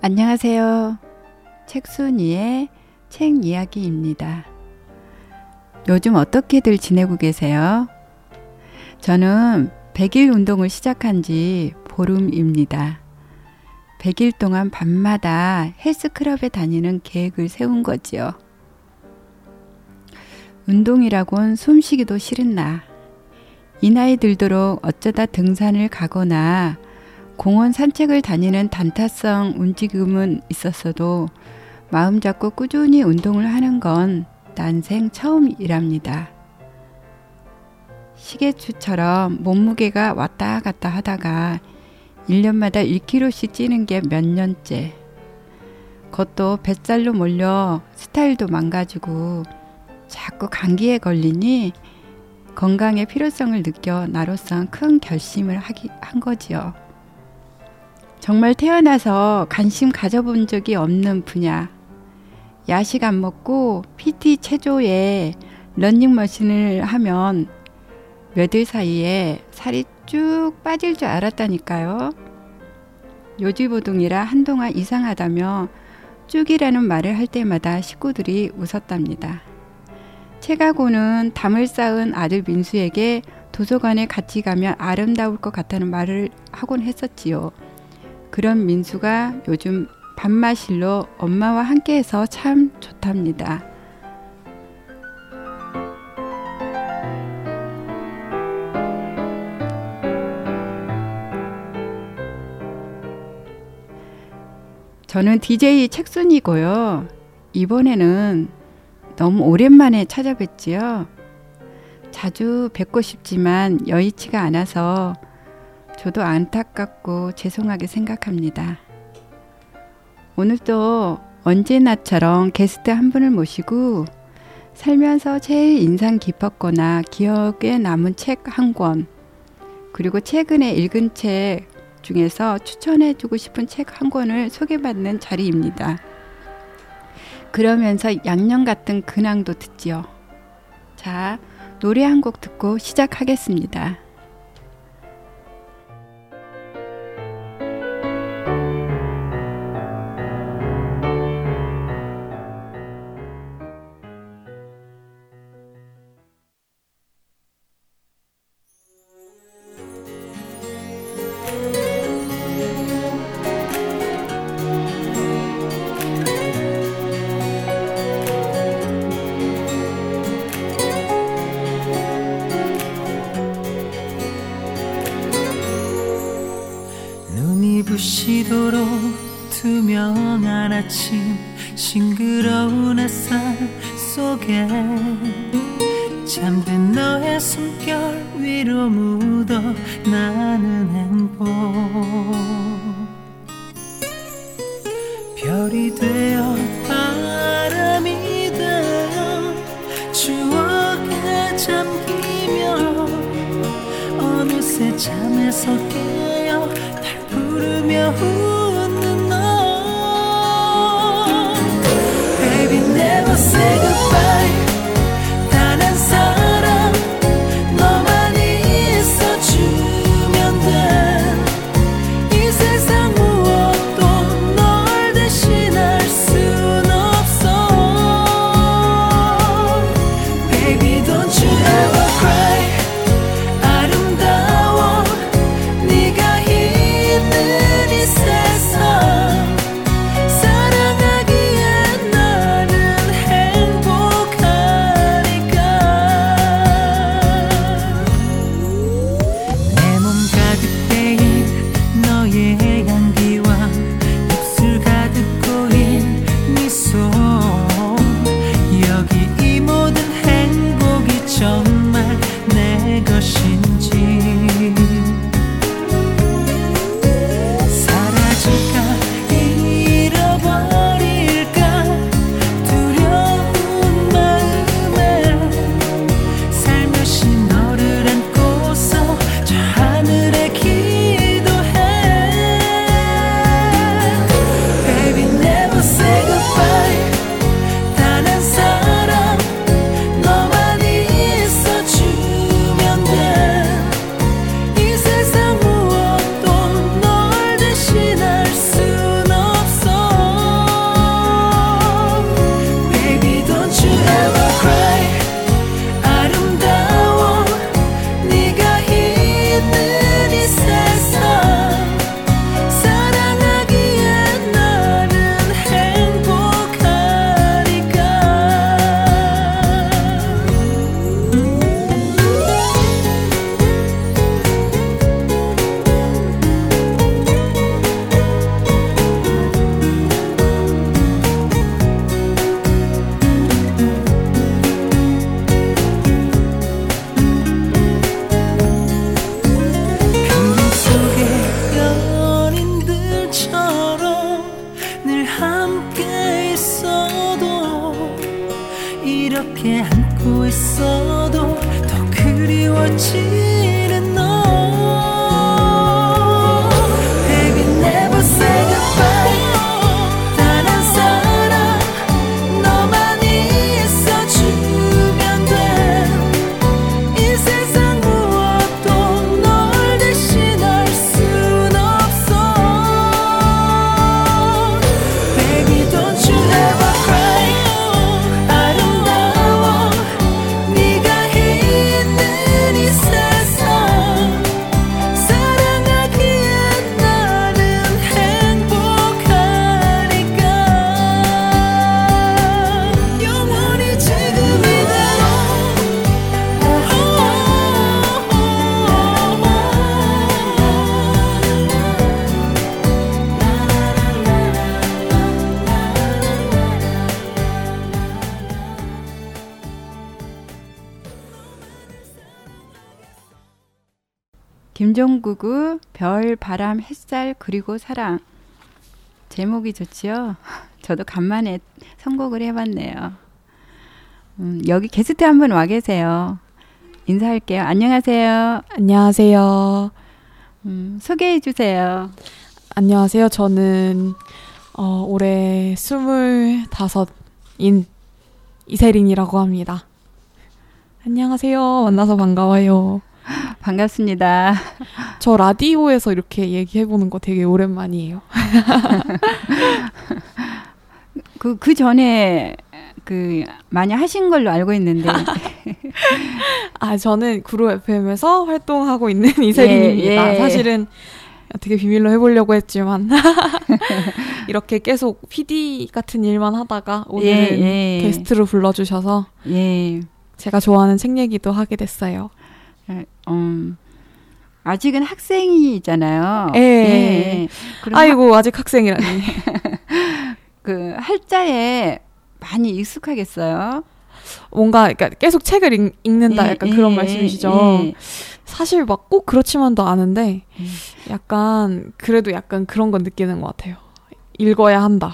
안녕하세요. 책순이의 책 이야기입니다. 요즘 어떻게들 지내고 계세요? 저는 100일 운동을 시작한 지 보름입니다. 100일 동안 밤마다 헬스클럽에 다니는 계획을 세운 거지요. 운동이라곤 숨쉬기도 싫은 나. 이 나이 들도록 어쩌다 등산을 가거나 공원 산책을 다니는 단타성 움직임은 있었어도 마음 잡고 꾸준히 운동을 하는 건 난생 처음이랍니다. 시계추처럼 몸무게가 왔다 갔다 하다가 1년마다 1kg씩 찌는 게 몇 년째. 그것도 뱃살로 몰려 스타일도 망가지고 자꾸 감기에 걸리니 건강의 필요성을 느껴 나로선 큰 결심을 한 거지요. 정말 태어나서 관심 가져본 적이 없는 분야. 야식 안 먹고 PT 체조에 러닝머신을 하면 몇 일 사이에 살이 쭉 빠질 줄 알았다니까요. 요지부동이라 한동안 이상하다며 쭉이라는 말을 할 때마다 식구들이 웃었답니다. 책하고는 담을 쌓은 아들 민수에게 도서관에 같이 가면 아름다울 것 같다는 말을 하곤 했었지요. 그런 민수가 요즘 밤마실로 엄마와 함께해서 참 좋답니다. 저는 DJ 책순이고요. 이번에는 너무 오랜만에 찾아뵙지요. 자주 뵙고 싶지만 여의치가 않아서 저도 안타깝고 죄송하게 생각합니다. 오늘도 언제나처럼 게스트 한 분을 모시고 살면서 제일 인상 깊었거나 기억에 남은 책 한 권, 그리고 최근에 읽은 책 중에서 추천해주고 싶은 책 한 권을 소개받는 자리입니다. 그러면서 양념 같은 근황도 듣지요. 자, 노래 한 곡 듣고 시작하겠습니다. 부시도록 투명한 아침 싱그러운 햇살 속에 잠든 너의 숨결 위로 묻어 나는 행복 별이 되어 바람이 되어 추억에 잠기며 어느새 잠에서 깨어 부르며 웃는 너 Baby never say goodbye 단 한 사람 너만 있어주면 돼 이 세상 무엇도 널 대신할 순 없어 Baby don't you ever cry 아름다워 네가 있는 이 세상 안종국의 별, 바람, 햇살 그리고 사랑. 제목이 좋지요? 저도 간만에 선곡을 해봤네요. 여기 게스트 한 분 와 계세요. 인사할게요. 안녕하세요. 안녕하세요. 소개해 주세요. 안녕하세요. 저는 올해 25인 이세린이라고 합니다. 안녕하세요. 만나서 반가워요. 반갑습니다. 저 라디오에서 이렇게 얘기해보는 거 되게 오랜만이에요. 그 전에 많이 하신 걸로 알고 있는데. 저는 구로 FM에서 활동하고 있는 이세린입니다. 예. 사실은 어떻게 비밀로 해보려고 했지만 이렇게 계속 PD 같은 일만 하다가 오늘은 게스트로 불러주셔서 제가 좋아하는 책 얘기도 하게 됐어요. 아직은 학생이잖아요. 아이고 아직 학생이라니. 그 할자에 많이 익숙하겠어요. 뭔가 그러니까 계속 책을 읽는다 약간 그런 말씀이시죠. 사실 막 꼭 그렇지만도 않은데 약간 그래도 약간 그런 건 느끼는 것 같아요. 읽어야 한다.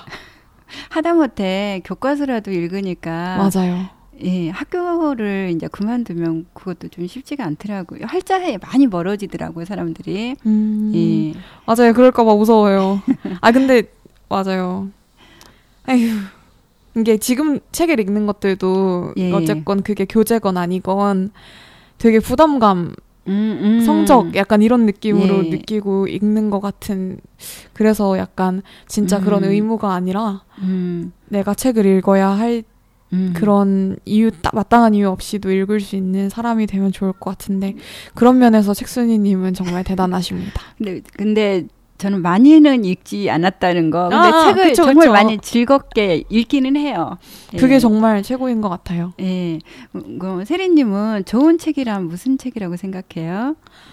하다못해 교과서라도 읽으니까 맞아요. 예, 학교를 이제 그만두면 그것도 좀 쉽지가 않더라고요. 할자에 많이 멀어지더라고요, 사람들이. 예. 맞아요. 그럴까봐 무서워요. 근데 맞아요. 에휴. 이게 지금 책을 읽는 것들도 어쨌건 그게 교재건 아니건 되게 부담감, 성적 약간 이런 느낌으로 느끼고 읽는 것 같은, 그래서 약간 진짜 그런 의무가 아니라 내가 책을 읽어야 할 그런 이유, 마땅한 이유 없이도 읽을 수 있는 사람이 되면 좋을 것 같은데 그런 면에서 책순이님은 정말 대단하십니다. 근데 저는 많이는 읽지 않았다는 거. 근데 책을 그쵸, 정말 그쵸. 많이 즐겁게 읽기는 해요. 그게 정말 최고인 것 같아요. 예. 세리님은 좋은 책이란 무슨 책이라고 생각해요?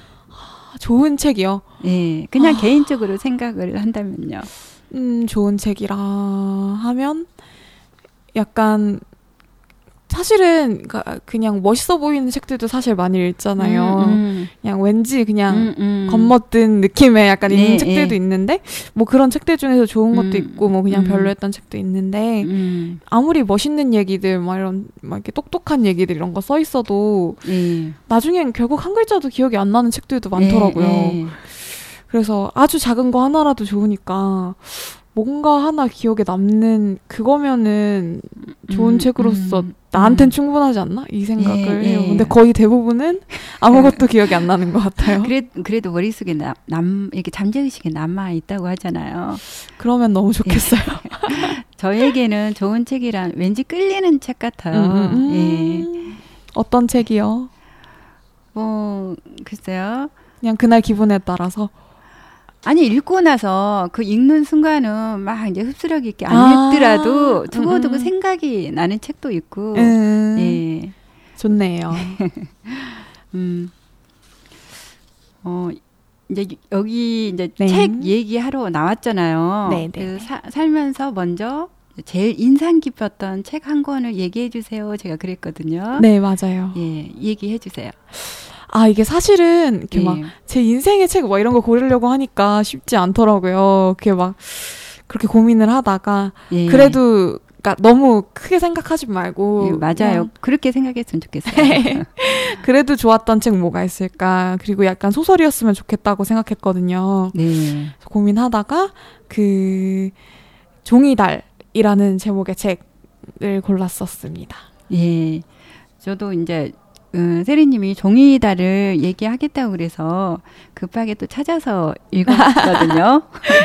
좋은 책이요? 예. 그냥 개인적으로 생각을 한다면요. 좋은 책이라 하면 약간 사실은 그냥 멋있어 보이는 책들도 사실 많이 읽잖아요. 그냥 왠지 그냥 겉멋든 느낌의 약간 있는 책들도 있는데 뭐 그런 책들 중에서 좋은 것도 있고 뭐 그냥 별로였던 책도 있는데 아무리 멋있는 얘기들 막 이렇게 똑똑한 얘기들 이런 거 써 있어도 나중엔 결국 한 글자도 기억이 안 나는 책들도 많더라고요. 그래서 아주 작은 거 하나라도 좋으니까 뭔가 하나 기억에 남는 그거면은 좋은 책으로서 나한텐 충분하지 않나? 이 생각을 해요. 근데 거의 대부분은 아무것도 기억이 안 나는 것 같아요. 그래도 머릿속에 이렇게 잠재의식에 남아 있다고 하잖아요. 그러면 너무 좋겠어요. 저에게는 좋은 책이란 왠지 끌리는 책 같아요. 어떤 책이요? 글쎄요. 그냥 그날 기분에 따라서. 아니, 읽고 나서 그 읽는 순간은 막 이제 흡수력 있게 안 읽더라도 두고두고 생각이 나는 책도 있고. 좋네요. 이제 여기 이제 책 얘기하러 나왔잖아요. 그래서 살면서 먼저 제일 인상 깊었던 책 한 권을 얘기해 주세요. 제가 그랬거든요. 네, 맞아요. 얘기해 주세요. 이게 사실은 이렇게 막 제 인생의 책 뭐 이런 거 고르려고 하니까 쉽지 않더라고요. 그게 막 그렇게 고민을 하다가 그래도 그러니까 너무 크게 생각하지 말고 맞아요. 그렇게 생각했으면 좋겠어요. 그래도 좋았던 책 뭐가 있을까? 그리고 약간 소설이었으면 좋겠다고 생각했거든요. 고민하다가 그 종이달이라는 제목의 책을 골랐었습니다. 저도 이제 세리님이 종이달을 얘기하겠다고 그래서 급하게 또 찾아서 읽었거든요.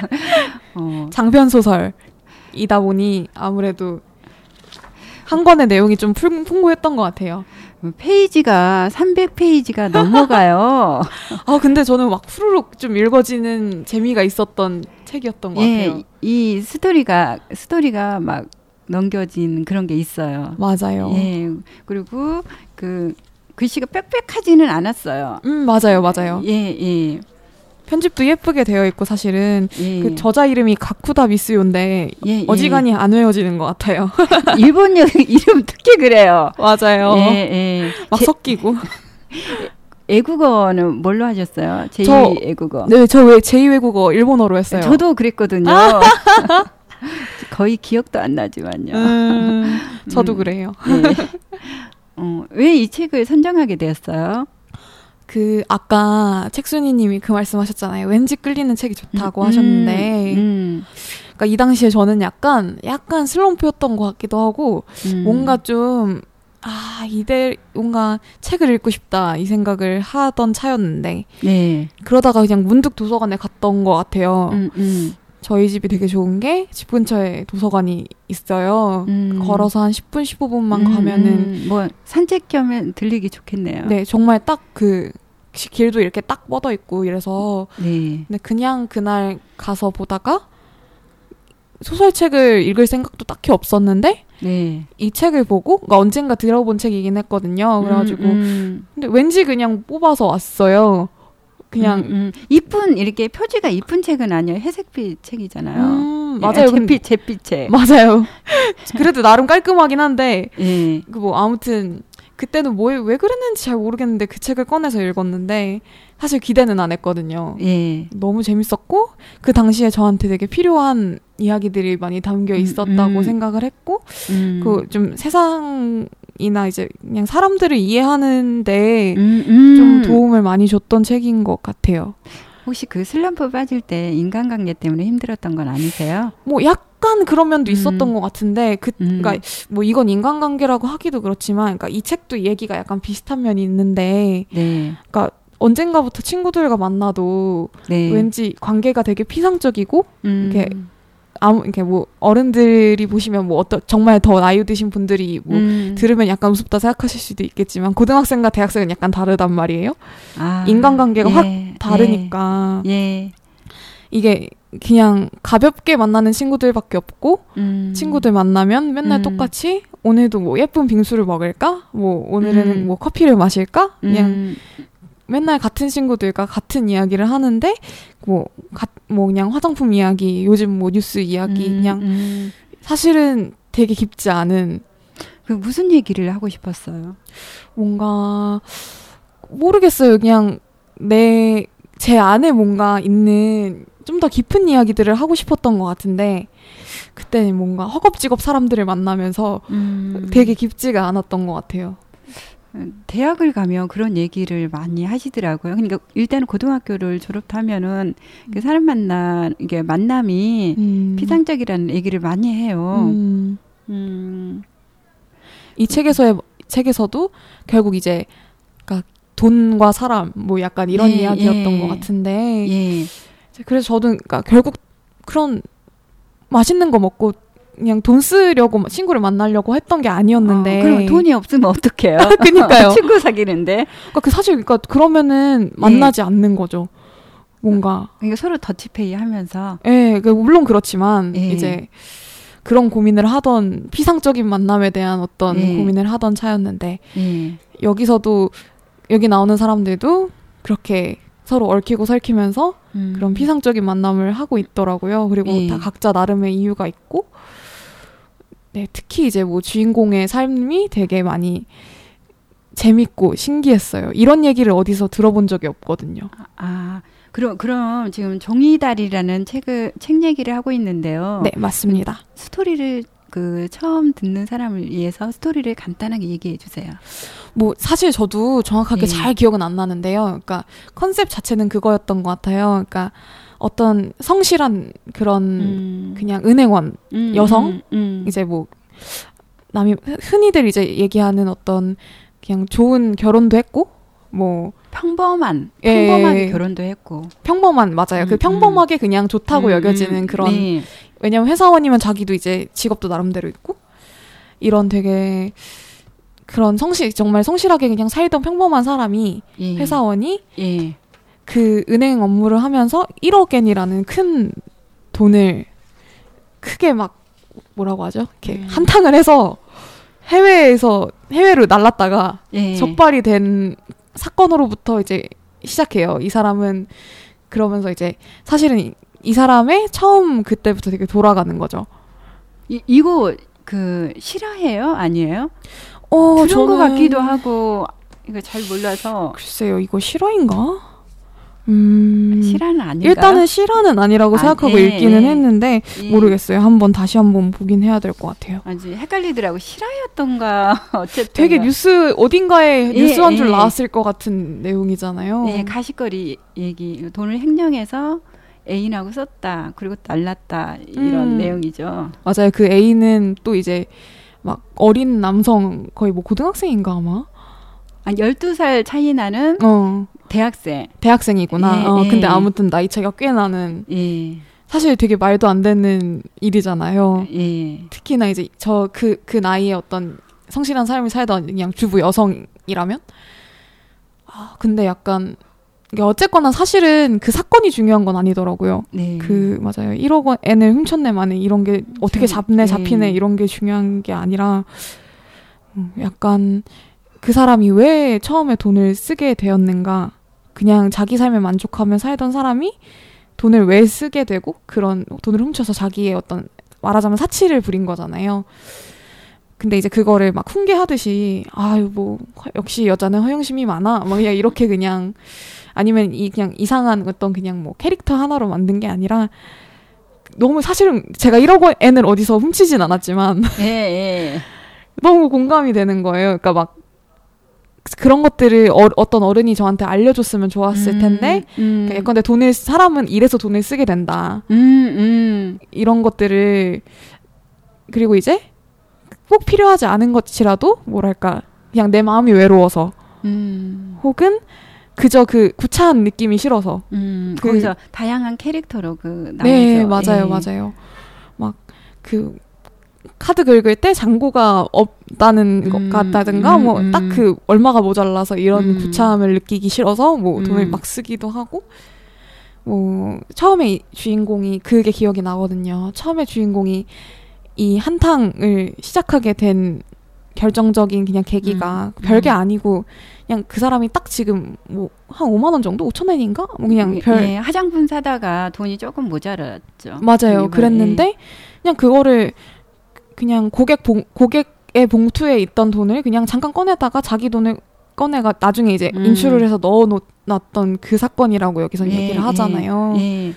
장편 소설이다 보니 아무래도 한 권의 내용이 좀 풍부했던 것 같아요. 페이지가 300페이지가 넘어가요. 근데 저는 막 후루룩 좀 읽어지는 재미가 있었던 책이었던 것 같아요. 이 스토리가 막 넘겨진 그런 게 있어요. 맞아요. 그리고 그 글씨가 빽빽하지는 않았어요. 맞아요. 편집도 예쁘게 되어 있고 사실은 그 저자 이름이 가쿠다 미스요인데 어지간히 안 외워지는 것 같아요. 일본 이름 특히 그래요. 맞아요. 막 섞이고. 애국어는 뭘로 하셨어요? 제2 애국어. 네, 저 왜 제2 외국어 일본어로 했어요. 저도 그랬거든요. 거의 기억도 안 나지만요. 저도 그래요. 네. 왜 이 책을 선정하게 되었어요? 아까 책순이님이 그 말씀하셨잖아요. 왠지 끌리는 책이 좋다고 하셨는데, 그러니까 이 당시에 저는 약간 슬럼프였던 것 같기도 하고, 뭔가 좀, 뭔가 책을 읽고 싶다, 이 생각을 하던 차였는데, 네. 그러다가 그냥 문득 도서관에 갔던 것 같아요. 저희 집이 되게 좋은 게 집 근처에 도서관이 있어요. 걸어서 한 10분, 15분만 가면은. 뭐, 산책 겸 들리기 좋겠네요. 네, 정말 딱 길도 이렇게 딱 뻗어 있고 이래서. 네. 근데 그냥 그날 가서 보다가 소설책을 읽을 생각도 딱히 없었는데. 네. 이 책을 보고, 그러니까 언젠가 들어본 책이긴 했거든요. 그래가지고. 근데 왠지 그냥 뽑아서 왔어요. 그냥 이쁜 이렇게 표지가 이쁜 책은 아니에요. 회색빛 책이잖아요. 맞아요. 잿빛 책. 맞아요. 그래도 나름 깔끔하긴 한데 아무튼 그때는 왜 그랬는지 잘 모르겠는데 그 책을 꺼내서 읽었는데 사실 기대는 안 했거든요. 너무 재밌었고 그 당시에 저한테 되게 필요한 이야기들이 많이 담겨 있었다고 생각을 했고 그 좀 세상이나 이제 그냥 사람들을 이해하는데 좀 도움을 많이 줬던 책인 것 같아요. 혹시 그 슬럼프 빠질 때 인간관계 때문에 힘들었던 건 아니세요? 뭐 약간 그런 면도 있었던 것 같은데 그러니까 뭐 이건 인간관계라고 하기도 그렇지만 그러니까 이 책도 얘기가 약간 비슷한 면이 있는데 그러니까 언젠가부터 친구들과 만나도 왠지 관계가 되게 피상적이고 이렇게 뭐 어른들이 보시면 뭐 정말 더 나이 드신 분들이 뭐 들으면 약간 우습다 생각하실 수도 있겠지만 고등학생과 대학생은 약간 다르단 말이에요. 인간관계가 확 다르니까 이게 그냥 가볍게 만나는 친구들밖에 없고 친구들 만나면 맨날 똑같이 오늘도 뭐 예쁜 빙수를 먹을까? 뭐 오늘은 뭐 커피를 마실까? 그냥 맨날 같은 친구들과 같은 이야기를 하는데 뭐 그냥 화장품 이야기, 요즘 뭐 뉴스 이야기 그냥 사실은 되게 깊지 않은 그 무슨 얘기를 하고 싶었어요? 뭔가 모르겠어요. 그냥 제 안에 뭔가 있는 좀 더 깊은 이야기들을 하고 싶었던 것 같은데 그때는 뭔가 허겁지겁 사람들을 만나면서 되게 깊지가 않았던 것 같아요. 대학을 가면 그런 얘기를 많이 하시더라고요. 그러니까 일단은 고등학교를 졸업하면은 그 사람 이게 만남이 피상적이라는 얘기를 많이 해요. 이 책에서도 결국 이제 그러니까 돈과 사람 뭐 약간 이런 이야기였던 것 같은데 그래서 저도 그러니까 결국 그런 맛있는 거 먹고 그냥 돈 쓰려고 친구를 만나려고 했던 게 아니었는데. 그럼 돈이 없으면 어떡해요? 그러니까요. 친구 사귀는데. 그러니까 그러면은 만나지 않는 거죠. 뭔가. 그러니까 서로 더치페이 하면서. 물론 그렇지만 이제 그런 고민을 하던 피상적인 만남에 대한 어떤 고민을 하던 차였는데 여기서도 여기 나오는 사람들도 그렇게 서로 얽히고 설키면서 그런 피상적인 만남을 하고 있더라고요. 그리고 다 각자 나름의 이유가 있고. 특히 이제 뭐 주인공의 삶이 되게 많이 재밌고 신기했어요. 이런 얘기를 어디서 들어본 적이 없거든요. 그럼 지금 종이다리라는 책 얘기를 하고 있는데요. 네, 맞습니다. 스토리를 처음 듣는 사람을 위해서 스토리를 간단하게 얘기해 주세요. 뭐 사실 저도 정확하게 잘 기억은 안 나는데요. 그러니까 컨셉 자체는 그거였던 것 같아요. 그러니까 어떤 성실한 그런 그냥 은행원 여성 이제 뭐 남이 흔히들 이제 얘기하는 어떤 그냥 좋은 결혼도 했고 뭐 평범하게 결혼도 했고 평범한 맞아요. 그 평범하게 그냥 좋다고 여겨지는 그런 왜냐면 회사원이면 자기도 이제 직업도 나름대로 있고 이런 되게 그런 정말 성실하게 그냥 살던 평범한 사람이 회사원이 그 은행 업무를 하면서 1억엔이라는 큰 돈을 크게 막 뭐라고 하죠? 이렇게 한탕을 해서 해외로 날랐다가 적발이 된 사건으로부터 이제 시작해요. 이 사람은 그러면서 이제 사실은 이 사람의 처음 그때부터 되게 돌아가는 거죠. 이거 실화예요? 아니에요? 그런 거 같기도 하고 이거 잘 몰라서. 글쎄요, 이거 실화인가? 실화는 아닌가? 일단은 실화는 아니라고 생각하고 읽기는 했는데 모르겠어요. 다시 한번 보긴 해야 될 것 같아요. 아주 헷갈리더라고. 실화였던가 어쨌든 되게 뉴스 어딘가에 뉴스 한 줄 나왔을 것 같은 내용이잖아요. 네, 가십거리 얘기. 돈을 횡령해서 애인하고 썼다. 그리고 날랐다. 이런 내용이죠. 맞아요. 그 애인은 또 이제 막 어린 남성 거의 뭐 고등학생인가 아마? 12살 차이 나는 대학생이구나. 근데 아무튼 나이 차이가 꽤 나는. 사실 되게 말도 안 되는 일이잖아요. 특히나 이제 그 나이에 어떤 성실한 삶을 살던 그냥 주부 여성이라면. 근데 약간 이게 어쨌거나 사실은 그 사건이 중요한 건 아니더라고요. 맞아요. 1억 원을 훔쳤네만에 이런 게 어떻게 잡히네 이런 게 중요한 게 아니라 약간 그 사람이 왜 처음에 돈을 쓰게 되었는가. 그냥 자기 삶에 만족하며 살던 사람이 돈을 왜 쓰게 되고 그런 돈을 훔쳐서 자기의 어떤 말하자면 사치를 부린 거잖아요. 근데 이제 그거를 막 훈계하듯이 역시 여자는 허영심이 많아. 막 그냥 이렇게 그냥 아니면 그냥 이상한 어떤 그냥 뭐 캐릭터 하나로 만든 게 아니라 너무 사실은 제가 1억 원을 어디서 훔치진 않았지만 너무 공감이 되는 거예요. 그러니까 막 그런 것들을 어떤 어른이 저한테 알려줬으면 좋았을 텐데 그러니까 예컨대 사람은 이래서 돈을 쓰게 된다. 이런 것들을 그리고 이제 꼭 필요하지 않은 것이라도 뭐랄까 그냥 내 마음이 외로워서 혹은 그저 그 구차한 느낌이 싫어서 거기서 다양한 캐릭터로 나오죠. 네, 맞아요. 막 그 카드 긁을 때 잔고가 없다는 것 같다든가 뭐 딱 그 얼마가 모자라서 이런 구차함을 느끼기 싫어서 뭐 돈을 막 쓰기도 하고 뭐 처음에 주인공이 그게 기억이 나거든요. 처음에 주인공이 이 한탕을 시작하게 된 결정적인 그냥 계기가 별게 아니고 그냥 그 사람이 딱 지금 뭐 한 5만 원 정도? 5천 원인가? 뭐 그냥 화장품 사다가 돈이 조금 모자랐죠. 맞아요. 그랬는데 그냥 그거를 그냥 고객의 봉투에 있던 돈을 그냥 잠깐 꺼내다가 자기 돈을 꺼내가 나중에 이제 인출을 해서 넣어놨던 그 사건이라고 여기서 얘기를 하잖아요.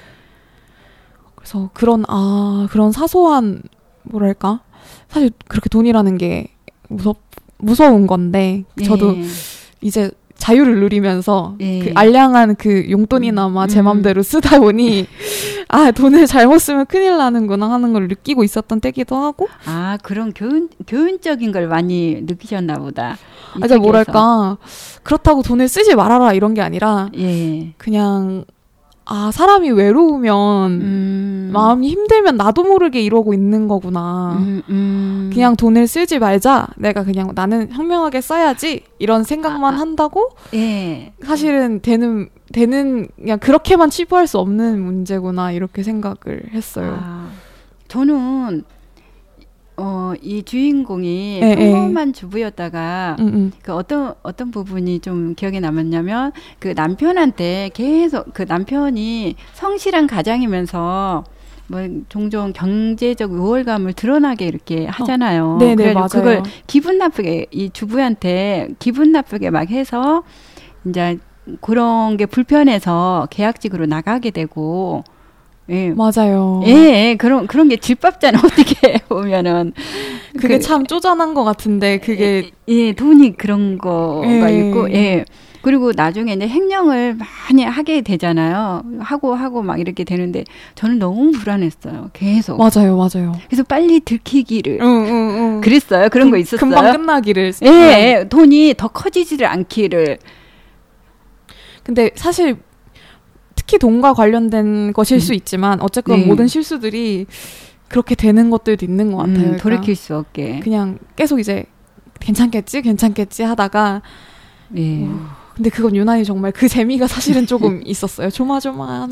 그래서 그런 사소한 뭐랄까 사실 그렇게 돈이라는 게 무서운 건데 저도 이제 자유를 누리면서 그 알량한 그 용돈이나마 제 맘대로 쓰다 보니 돈을 잘못 쓰면 큰일 나는구나 하는 걸 느끼고 있었던 때기도 하고 그런 교훈적인 걸 많이 느끼셨나 보다. 뭐랄까 그렇다고 돈을 쓰지 말아라 이런 게 아니라 그냥 사람이 외로우면 마음이 힘들면 나도 모르게 이러고 있는 거구나. 그냥 돈을 쓰지 말자. 내가 그냥 나는 현명하게 써야지. 이런 생각만 한다고 사실은 되는 그냥 그렇게만 치부할 수 없는 문제구나. 이렇게 생각을 했어요. 저는 이 주인공이 평범한 주부였다가 그 어떤 부분이 좀 기억에 남았냐면 그 남편한테 계속 그 남편이 성실한 가장이면서 뭐 종종 경제적 우월감을 드러나게 이렇게 하잖아요. 네네, 맞아요. 그걸 기분 나쁘게 이 주부한테 기분 나쁘게 막 해서 이제 그런 게 불편해서 계약직으로 나가게 되고. 맞아요. 그런 게 질밥잖아, 어떻게 보면은. 그게 참 쪼잔한 것 같은데, 그게. 돈이 그런 거가 있고, 그리고 나중에 이제 횡령을 많이 하게 되잖아요. 하고 막 이렇게 되는데, 저는 너무 불안했어요. 계속. 맞아요. 그래서 빨리 들키기를. 그랬어요. 그런 거 있었어요. 금방 끝나기를. 돈이 더 커지지를 않기를. 근데 사실, 특히 돈과 관련된 것일 수 있지만 어쨌건 모든 실수들이 그렇게 되는 것들도 있는 것 같아요. 그러니까 돌이킬 수 없게. 그냥 계속 이제 괜찮겠지 하다가 근데 그건 유난히 정말 그 재미가 사실은 조금 있었어요. 조마조마.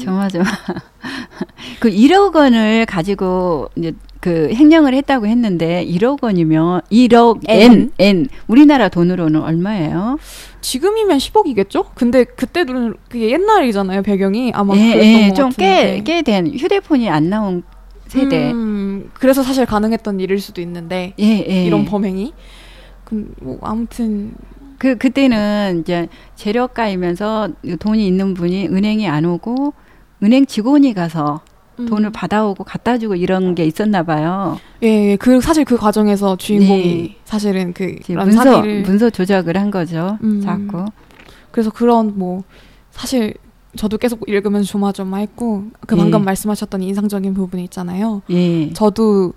그 1억 원을 가지고 이제 그 횡령을 했다고 했는데 1억 원이면 1억 N 우리나라 돈으로는 얼마예요? 지금이면 10억이겠죠? 근데 그때는 그게 옛날이잖아요. 배경이 아마 그랬던 것 좀 같은데. 꽤 된 휴대폰이 안 나온 세대. 그래서 사실 가능했던 일일 수도 있는데 이런 범행이. 뭐 아무튼 그때는 이제 재력가이면서 돈이 있는 분이 은행에 안 오고 은행 직원이 가서 돈을 받아오고 갖다 주고 이런 게 있었나 봐요. 예, 사실 그 과정에서 주인공이 사실은 문서 조작을 한 거죠. 자꾸. 그래서 그런 사실 저도 계속 읽으면서 조마조마했고 방금 말씀하셨던 인상적인 부분이 있잖아요. 저도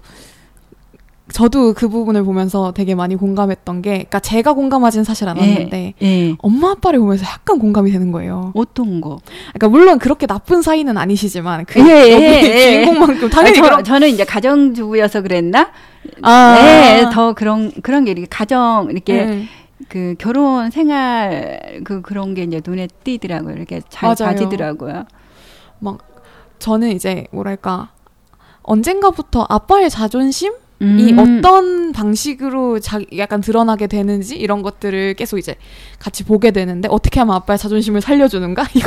그 부분을 보면서 되게 많이 공감했던 게, 그러니까 제가 공감하진 사실 않았는데 엄마 아빠를 보면서 약간 공감이 되는 거예요. 어떤 거? 그러니까 물론 그렇게 나쁜 사이는 아니시지만 주인공만큼 당연히 저는 이제 가정주부여서 그랬나? 더 그런 게 이렇게 가정 이렇게 그 결혼 생활 그런 게 이제 눈에 띄더라고요. 이렇게 잘 가지더라고요. 막 저는 이제 뭐랄까 언젠가부터 아빠의 자존심 이 어떤 방식으로 약간 드러나게 되는지 이런 것들을 계속 이제 같이 보게 되는데, 어떻게 하면 아빠의 자존심을 살려주는가? 이거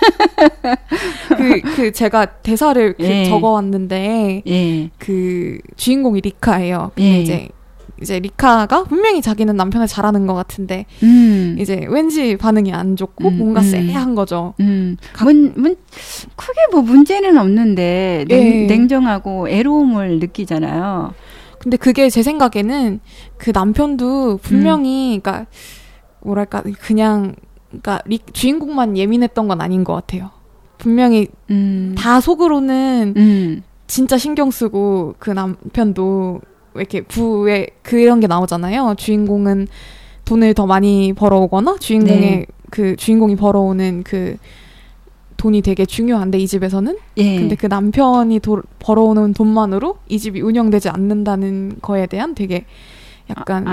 제가 대사를 적어왔는데 그 주인공이 리카예요. 근데 이제 리카가 분명히 자기는 남편을 잘하는 것 같은데 이제 왠지 반응이 안 좋고 뭔가 쎄한 거죠. 크게 문제는 없는데 냉정하고 애로움을 느끼잖아요. 근데 그게 제 생각에는 그 남편도 분명히 그러니까 뭐랄까 그러니까 주인공만 예민했던 건 아닌 것 같아요. 분명히 다 속으로는 진짜 신경 쓰고, 그 남편도 이렇게 부에 그런 게 나오잖아요. 주인공은 돈을 더 많이 벌어오거나 주인공이 벌어오는 그 돈이 되게 중요한데 이 집에서는 근데 그 남편이 벌어오는 돈만으로 이 집이 운영되지 않는다는 거에 대한 되게 약간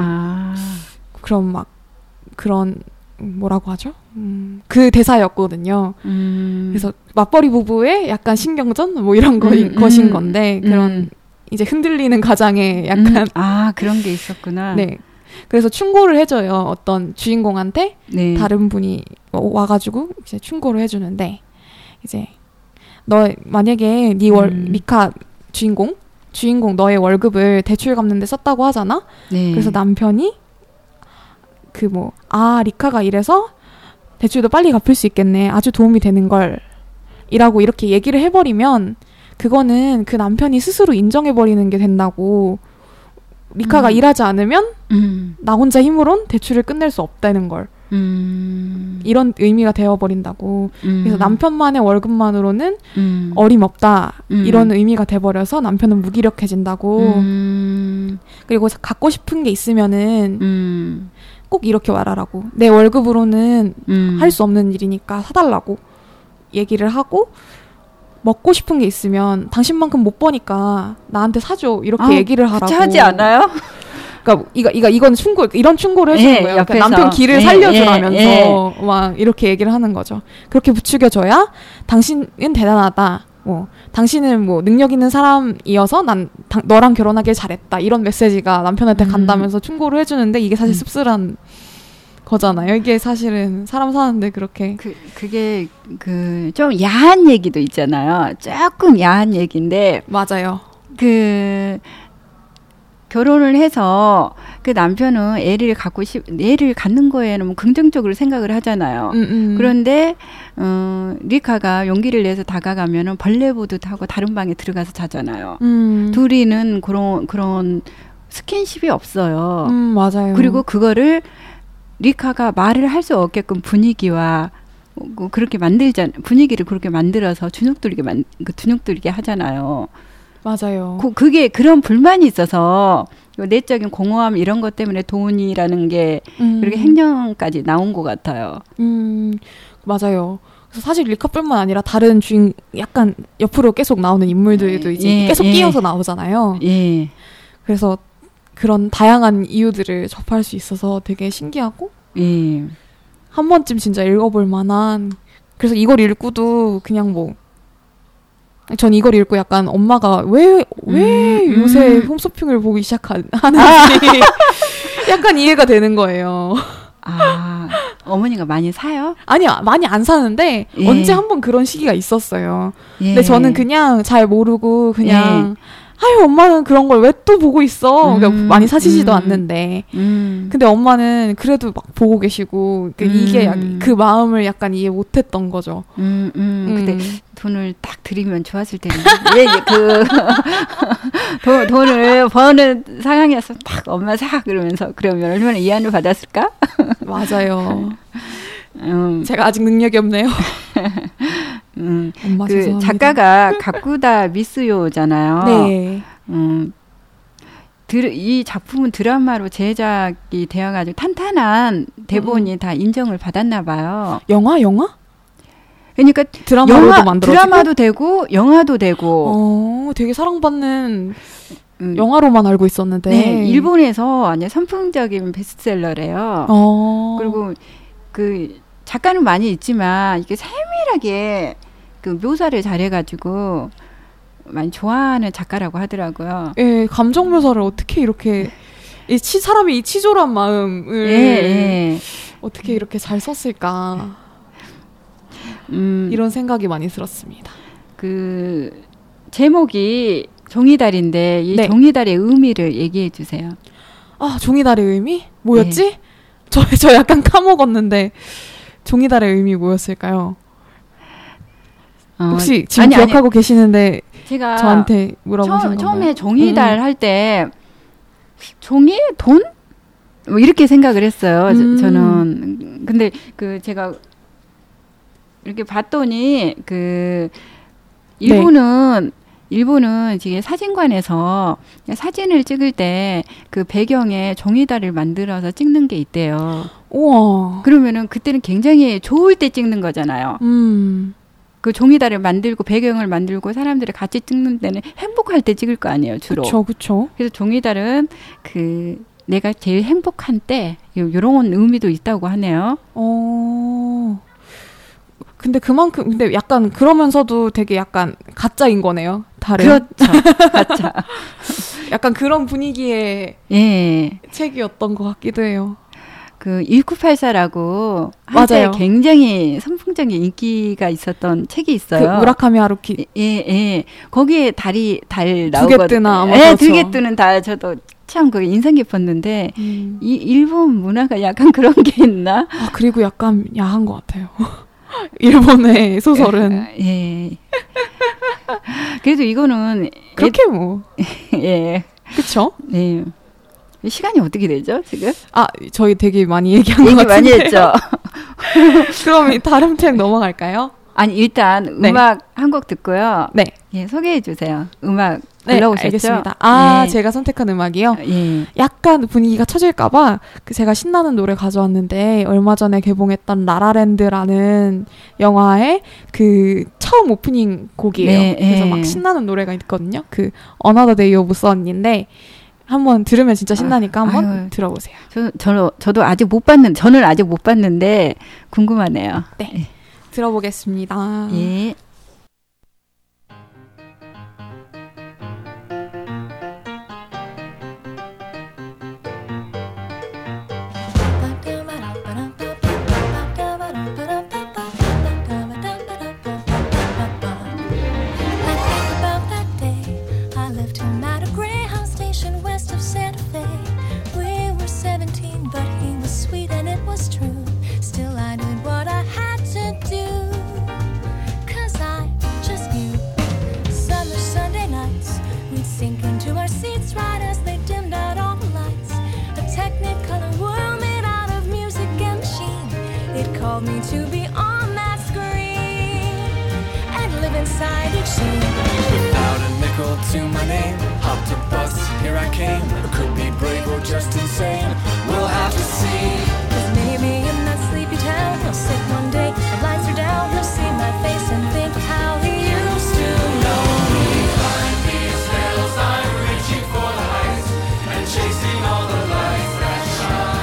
그런 뭐라고 하죠? 그 대사였거든요. 그래서 맞벌이 부부의 약간 신경전 이런 것인 건데 그런 이제 흔들리는 가장에 약간 그런 게 있었구나. 네. 그래서 충고를 해줘요. 어떤 주인공한테 다른 분이 와가지고 이제 충고를 해주는데, 이제 너 만약에 리카 주인공 너의 월급을 대출 갚는데 썼다고 하잖아. 그래서 남편이 리카가 이래서 대출도 빨리 갚을 수 있겠네. 아주 도움이 되는 걸 이라고 이렇게 얘기를 해버리면 그거는 그 남편이 스스로 인정해버리는 게 된다고. 리카가 일하지 않으면 나 혼자 힘으론 대출을 끝낼 수 없다는 걸. 이런 의미가 되어버린다고. 그래서 남편만의 월급만으로는 어림없다. 이런 의미가 돼버려서 남편은 무기력해진다고. 그리고 갖고 싶은 게 있으면은 꼭 이렇게 말하라고. 내 월급으로는 할 수 없는 일이니까 사달라고 얘기를 하고, 먹고 싶은 게 있으면 당신만큼 못 버니까 나한테 사줘. 이렇게 얘기를 하라고. 구차하지 않아요? 그러니까 이건 이런 충고를 해주는 거예요. 그러니까 남편 길을 살려주라면서 막 이렇게 얘기를 하는 거죠. 그렇게 부추겨줘야 당신은 대단하다. 당신은 능력 있는 사람이어서 난 너랑 결혼하길 잘했다. 이런 메시지가 남편한테 간다면서 충고를 해주는데, 이게 사실 씁쓸한 거잖아요. 이게 사실은 사람 사는데 그렇게 그게 좀 야한 얘기도 있잖아요. 조금 야한 얘기인데 맞아요. 결혼을 해서 그 남편은 애를 갖는 거에는 긍정적으로 생각을 하잖아요. 그런데 리카가 용기를 내서 다가가면은 벌레 보듯 하고 다른 방에 들어가서 자잖아요. 둘이는 그런 스킨십이 없어요. 맞아요. 그리고 그거를 리카가 말을 할 수 없게끔 분위기를 그렇게 만들어서 주눅들게 하잖아요. 맞아요. 그게 그런 불만이 있어서 내적인 공허함 이런 것 때문에 돈이라는 게 그렇게 행정까지 나온 것 같아요. 맞아요. 그래서 사실 리카뿐만 아니라 다른 약간 옆으로 계속 나오는 인물들도 이제 계속 끼어서 나오잖아요. 그래서 그런 다양한 이유들을 접할 수 있어서 되게 신기하고 한 번쯤 진짜 읽어볼 만한. 그래서 이걸 읽고도 그냥 전 이걸 읽고 약간 엄마가 왜 요새 홈쇼핑을 보기 시작하는지 약간 이해가 되는 거예요. 어머니가 많이 사요? 아니요, 많이 안 사는데 언제 한번 그런 시기가 있었어요. 근데 저는 그냥 잘 모르고 그냥 아유 엄마는 그런 걸 왜 또 보고 있어. 그러니까 많이 사시지도 않는데. 근데 엄마는 그래도 막 보고 계시고 이게 그 마음을 약간 이해 못했던 거죠. 근데 돈을 딱 드리면 좋았을 텐데 돈을 버는 상황이었어. 딱 엄마 사 그러면서 그러면 얼마나 이해를 받았을까? 맞아요. 제가 아직 능력이 없네요. 엄마 그 죄송합니다. 작가가 가쿠다 미스요잖아요. 네. 이 작품은 드라마로 제작이 되어가지고 탄탄한 대본이 다 인정을 받았나 봐요. 영화? 그러니까 드라마도 되고 영화도 되고. 되게 사랑받는 영화로만 알고 있었는데. 네, 일본에서 아주 선풍적인 베스트셀러래요. 그리고 그 작가는 많이 있지만 이게 세밀하게 그 묘사를 잘해가지고 많이 좋아하는 작가라고 하더라고요. 예, 감정 묘사를 어떻게 이렇게 사람이 이 치졸한 마음을 어떻게 이렇게 잘 썼을까 이런 생각이 많이 들었습니다. 그 제목이 종이달인데 이 종이달의 의미를 얘기해 주세요. 아, 종이달의 의미? 뭐였지? 저 약간 까먹었는데 종이달의 의미 뭐였을까요? 혹시 지금 기억하고 계시는데 제가 저한테 물어보신 건가요? 처음에 종이달 할 때 종이? 돈? 뭐 이렇게 생각을 했어요. 저는. 근데 그 제가 이렇게 봤더니 그 일본은 지금 사진관에서 사진을 찍을 때 그 배경에 종이달을 만들어서 찍는 게 있대요. 우와. 그러면은 그때는 굉장히 좋을 때 찍는 거잖아요. 그 종이달을 만들고 배경을 만들고 사람들이 같이 찍는 데는 행복할 때 찍을 거 아니에요, 주로. 그렇죠. 그래서 종이달은 그 내가 제일 행복한 때 이런 의미도 있다고 하네요. 근데 근데 약간 그러면서도 되게 약간 가짜인 거네요. 달은. 그렇죠. 가짜. 약간 그런 분위기의 책이었던 것 같기도 해요. 그 1984라고 한때 굉장히 선풍적인 인기가 있었던 책이 있어요. 그 무라카미 하루키. 거기에 달 나오거든요. 두 개 뜨나. 두 개 뜨는 달 저도 참 그게 인상 깊었는데 이 일본 문화가 약간 그런 게 있나? 그리고 약간 야한 것 같아요. 일본의 소설은. 그래도 이거는 그렇게 그쵸? 네. 시간이 어떻게 되죠, 지금? 저희 되게 많이 얘기한 것 같은데요. 많이 했죠. 그럼 다른 책 넘어갈까요? 아니, 일단 음악 한 곡 듣고요. 네. 소개해 주세요. 음악 골라오셨죠? 알겠습니다. 제가 선택한 음악이요? 약간 분위기가 처질까봐 제가 신나는 노래 가져왔는데 얼마 전에 개봉했던 라라랜드라는 영화의 그 처음 오프닝 곡이에요. 그래서 막 신나는 노래가 있거든요. 그 Another Day of Sun인데 한번 들으면 진짜 신나니까 한번 들어보세요. 저는 아직 못 봤는데 궁금하네요. 네. 들어보겠습니다. 예. Called me to be on that screen and live inside each scene. Without a nickel to my name, hopped a bus, here I came. I could be brave or just insane, we'll have to see. 'Cause maybe in that sleepy town, he'll sit one day, the lights are down, he'll see my face and think how he used to know me. Behind these hills, I'm reaching for the heights and chasing all the lights that shine.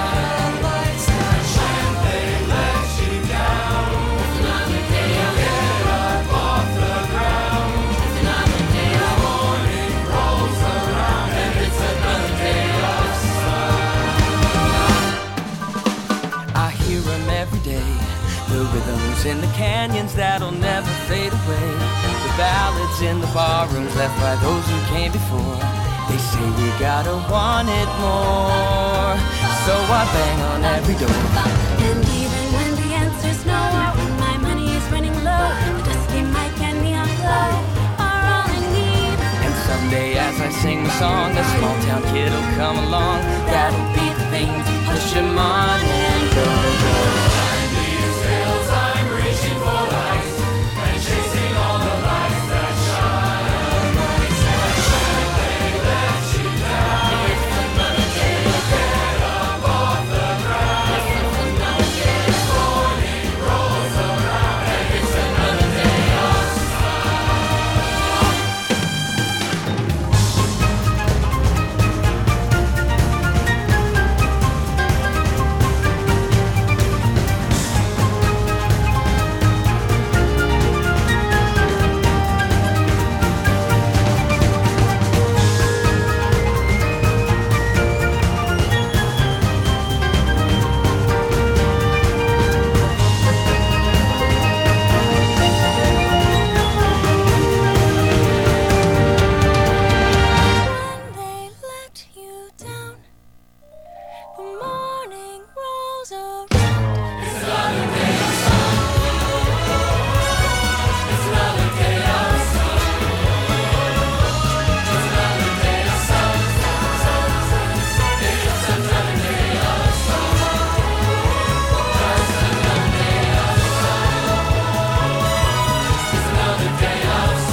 The rhythms in the canyons that'll never fade away. The ballads in the barrooms left by those who came before. They say we gotta want it more, so I bang on every door. And even when the answer's no, or when my money is running low, the dusty mic and neon glow are all I need. And someday as I sing the song, a small town kid will come along. That'll be the thing to push him on and go, go. Behind these hills I'm reaching for lights and chasing all the lights that shine. Should they let you down? It's another day. Get up off the ground. It's another day. This morning rolls around and it's another day of When they let you down, the morning rolls around. It's another day of sun. It's another day of sun. It's another day of sun. It's another day of sun. Just another day of sun. It's another day of sun.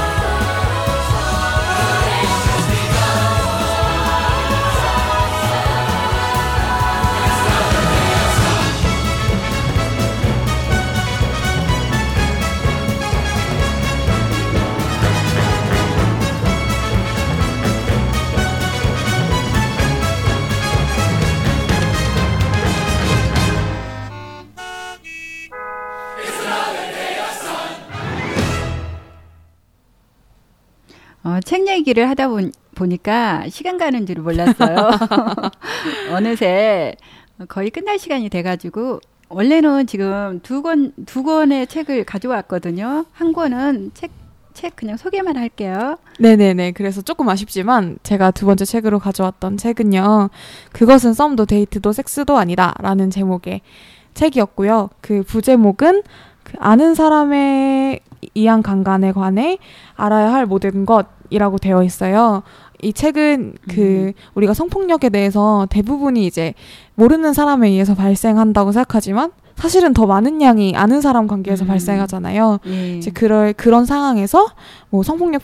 책 얘기를 하다 보니까 시간 가는 줄 몰랐어요. 어느새 거의 끝날 시간이 돼가지고 원래는 지금 두 권의 책을 가져왔거든요. 한 권은 책 그냥 소개만 할게요. 네네네. 그래서 조금 아쉽지만 제가 두 번째 책으로 가져왔던 책은요. 그것은 썸도 데이트도 섹스도 아니다 라는 제목의 책이었고요. 그 부제목은 그 아는 사람의 이양 강간에 관해 알아야 할 모든 것이라고 되어 있어요. 이 책은 우리가 성폭력에 대해서 대부분이 이제 모르는 사람에 의해서 발생한다고 생각하지만 사실은 더 많은 양이 아는 사람 관계에서 발생하잖아요. 이제 그런 상황에서 뭐 성폭력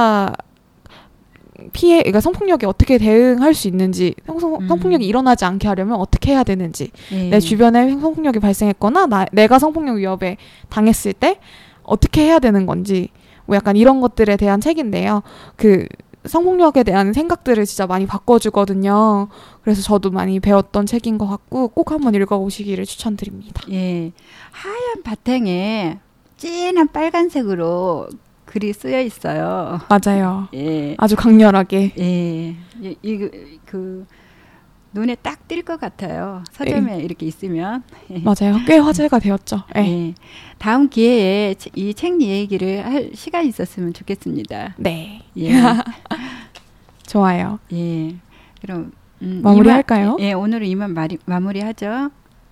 그러니까 성폭력에 어떻게 대응할 수 있는지, 성폭력이 일어나지 않게 하려면 어떻게 해야 되는지, 내 주변에 성폭력이 발생했거나 내가 성폭력 위협에 당했을 때 어떻게 해야 되는 건지, 뭐 약간 이런 것들에 대한 책인데요. 그 성폭력에 대한 생각들을 진짜 많이 바꿔주거든요. 그래서 저도 많이 배웠던 책인 것 같고 꼭 한번 읽어보시기를 추천드립니다. 예, 하얀 바탕에 진한 빨간색으로 글이 쓰여 있어요. 맞아요. 예, 아주 강렬하게. 예, 그 눈에 딱 띌 것 같아요. 서점에 이렇게 있으면. 맞아요. 꽤 화제가 되었죠. 예. 다음 기회에 이 책 얘기를 할 시간이 있었으면 좋겠습니다. 네. 예. 좋아요. 예. 그럼 마무리할까요? 예, 오늘은 이만 마무리하죠.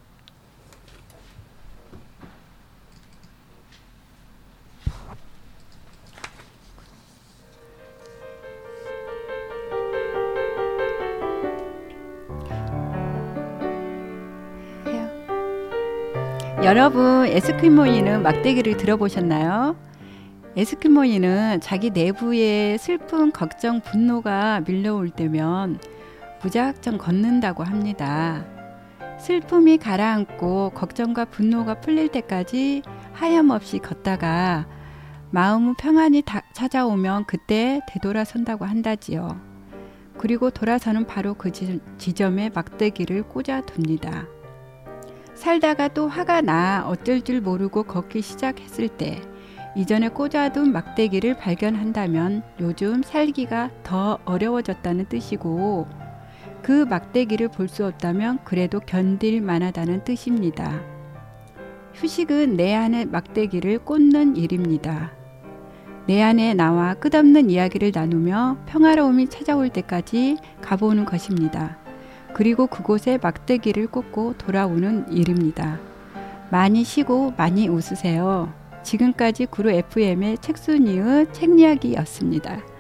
여러분, 에스퀴모이는 막대기를 들어보셨나요? 에스퀴모이는 자기 내부에 슬픔, 걱정, 분노가 밀려올 때면 무작정 걷는다고 합니다. 슬픔이 가라앉고 걱정과 분노가 풀릴 때까지 하염없이 걷다가 마음은 평안이 찾아오면 그때 되돌아선다고 한다지요. 그리고 돌아서는 바로 그 지점에 막대기를 꽂아둡니다. 살다가 또 화가 나 어쩔 줄 모르고 걷기 시작했을 때 이전에 꽂아둔 막대기를 발견한다면 요즘 살기가 더 어려워졌다는 뜻이고, 그 막대기를 볼 수 없다면 그래도 견딜 만하다는 뜻입니다. 휴식은 내 안의 막대기를 꽂는 일입니다. 내 안에 나와 끝없는 이야기를 나누며 평화로움이 찾아올 때까지 가보는 것입니다. 그리고 그곳에 막대기를 꽂고 돌아오는 일입니다. 많이 쉬고 많이 웃으세요. 지금까지 구루 FM의 책순이의 책이야기였습니다.